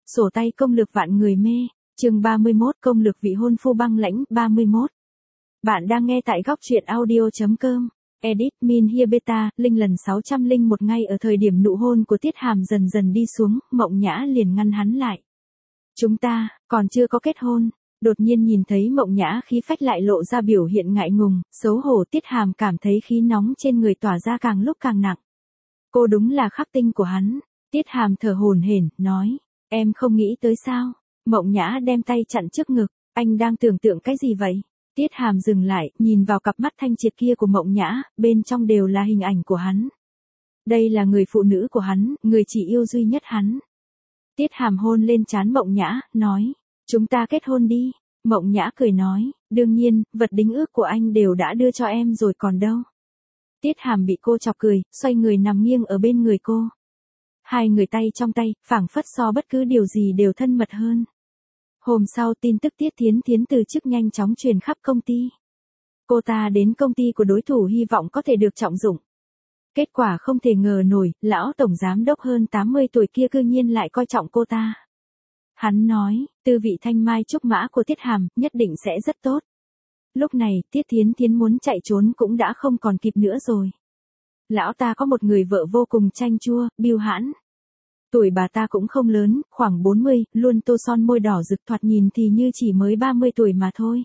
Sổ tay công lược vạn người mê, chương 31 công lược vị hôn phu băng lãnh 31. Bạn đang nghe tại góc truyện audio.com. Edit Min Hia Beta, Linh lần 601 ngay ở thời điểm nụ hôn của Tiết Hàm dần dần đi xuống, Mộng Nhã liền ngăn hắn lại. Chúng ta, còn chưa có kết hôn. Đột nhiên nhìn thấy Mộng Nhã khí phách lại lộ ra biểu hiện ngại ngùng, xấu hổ. Tiết Hàm cảm thấy khí nóng trên người tỏa ra càng lúc càng nặng. Cô đúng là khắc tinh của hắn. Tiết Hàm thở hổn hển, nói. Em không nghĩ tới sao? Mộng Nhã đem tay chặn trước ngực. Anh đang tưởng tượng cái gì vậy? Tiết Hàm dừng lại, nhìn vào cặp mắt thanh triệt kia của Mộng Nhã, bên trong đều là hình ảnh của hắn. Đây là người phụ nữ của hắn, người chỉ yêu duy nhất hắn. Tiết Hàm hôn lên trán Mộng Nhã, nói. Chúng ta kết hôn đi. Mộng Nhã cười nói, đương nhiên, vật đính ước của anh đều đã đưa cho em rồi còn đâu. Tiết Hàm bị cô chọc cười, xoay người nằm nghiêng ở bên người cô. Hai người tay trong tay, phảng phất so bất cứ điều gì đều thân mật hơn. Hôm sau tin tức Tiết Thiến Thiến từ chức nhanh chóng truyền khắp công ty. Cô ta đến công ty của đối thủ hy vọng có thể được trọng dụng. Kết quả không thể ngờ nổi, lão tổng giám đốc hơn 80 tuổi kia cư nhiên lại coi trọng cô ta. Hắn nói, tư vị thanh mai trúc mã của Tiết Hàm nhất định sẽ rất tốt. Lúc này, Tiết Thiến Thiến muốn chạy trốn cũng đã không còn kịp nữa rồi. Lão ta có một người vợ vô cùng chanh chua, bưu hãn. Tuổi bà ta cũng không lớn, khoảng 40, luôn tô son môi đỏ rực, thoạt nhìn thì như chỉ mới 30 tuổi mà thôi.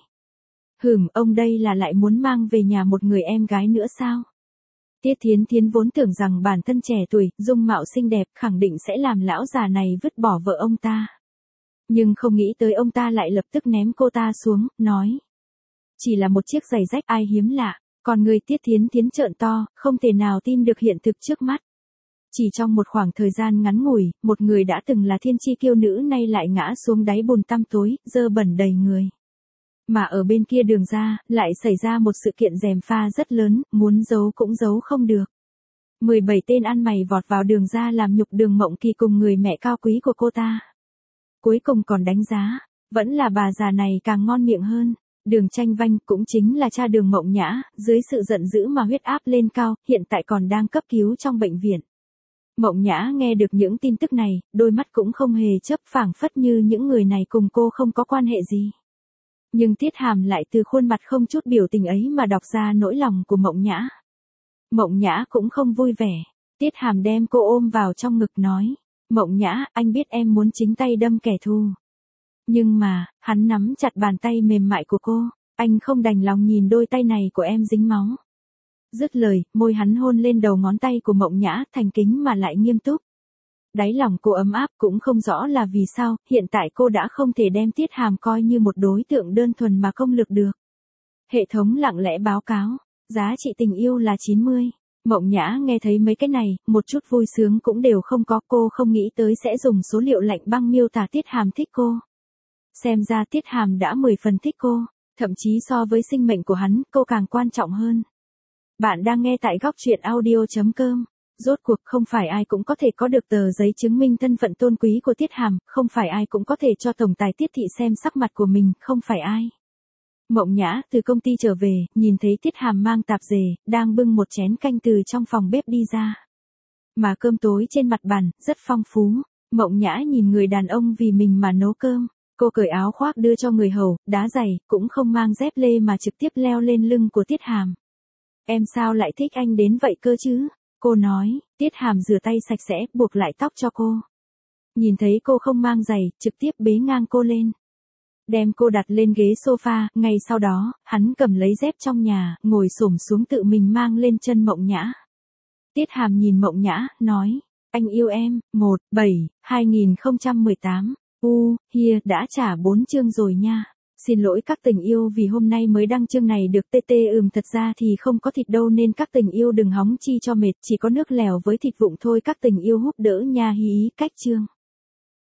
Ông đây là lại muốn mang về nhà một người em gái nữa sao? Tiết Thiến Thiến vốn tưởng rằng bản thân trẻ tuổi, dung mạo xinh đẹp, khẳng định sẽ làm lão già này vứt bỏ vợ ông ta. Nhưng không nghĩ tới ông ta lại lập tức ném cô ta xuống, nói. Chỉ là một chiếc giày rách ai hiếm lạ. Còn người Tiết Thiến Thiến trợn to, không thể nào tin được hiện thực trước mắt. Chỉ trong một khoảng thời gian ngắn ngủi, một người đã từng là thiên chi kiêu nữ nay lại ngã xuống đáy bùn tăm tối, dơ bẩn đầy người. Mà ở bên kia đường ra, lại xảy ra một sự kiện gièm pha rất lớn, muốn giấu cũng giấu không được. 17 tên ăn mày vọt vào đường ra làm nhục Đường Mộng Kỳ cùng người mẹ cao quý của cô ta. Cuối cùng còn đánh giá, vẫn là bà già này càng ngon miệng hơn. Đường Tranh Vanh cũng chính là cha Đường Mộng Nhã, dưới sự giận dữ mà huyết áp lên cao, hiện tại còn đang cấp cứu trong bệnh viện. Mộng Nhã nghe được những tin tức này, đôi mắt cũng không hề chớp, phảng phất như những người này cùng cô không có quan hệ gì. Nhưng Tiết Hàm lại từ khuôn mặt không chút biểu tình ấy mà đọc ra nỗi lòng của Mộng Nhã. Mộng Nhã cũng không vui vẻ. Tiết Hàm đem cô ôm vào trong ngực nói. Mộng Nhã, anh biết em muốn chính tay đâm kẻ thù. Nhưng mà, hắn nắm chặt bàn tay mềm mại của cô, anh không đành lòng nhìn đôi tay này của em dính máu. Dứt lời, môi hắn hôn lên đầu ngón tay của Mộng Nhã, thành kính mà lại nghiêm túc. Đáy lòng cô ấm áp, cũng không rõ là vì sao, hiện tại cô đã không thể đem Tiết Hàm coi như một đối tượng đơn thuần mà công lược được. Hệ thống lặng lẽ báo cáo, giá trị tình yêu là 90. Mộng Nhã nghe thấy mấy cái này, một chút vui sướng cũng đều không có, cô không nghĩ tới sẽ dùng số liệu lạnh băng miêu tả Tiết Hàm thích cô. Xem ra Tiết Hàm đã 10 phần thích cô, thậm chí so với sinh mệnh của hắn, cô càng quan trọng hơn. Bạn đang nghe tại góc truyện audio.com. Rốt cuộc không phải ai cũng có thể có được tờ giấy chứng minh thân phận tôn quý của Tiết Hàm, không phải ai cũng có thể cho tổng tài Tiết Thị xem sắc mặt của mình, không phải ai. Mộng Nhã từ công ty trở về, nhìn thấy Tiết Hàm mang tạp dề, đang bưng một chén canh từ trong phòng bếp đi ra. Mà cơm tối trên mặt bàn, rất phong phú. Mộng Nhã nhìn người đàn ông vì mình mà nấu cơm. Cô cởi áo khoác đưa cho người hầu, đá giày, cũng không mang dép lê mà trực tiếp leo lên lưng của Tiết Hàm. Em sao lại thích anh đến vậy cơ chứ? Cô nói. Tiết Hàm rửa tay sạch sẽ, buộc lại tóc cho cô. Nhìn thấy cô không mang giày, trực tiếp bế ngang cô lên. Đem cô đặt lên ghế sofa, ngay sau đó, hắn cầm lấy dép trong nhà, ngồi xổm xuống tự mình mang lên chân Mộng Nhã. Tiết Hàm nhìn Mộng Nhã, nói. Anh yêu em, 1/7/2018. Hia, đã trả 4 chương rồi nha. Xin lỗi các tình yêu vì hôm nay mới đăng chương này được thật ra thì không có thịt đâu nên các tình yêu đừng hóng chi cho mệt, chỉ có nước lèo với thịt vụng thôi, các tình yêu húp đỡ nha hí cách chương.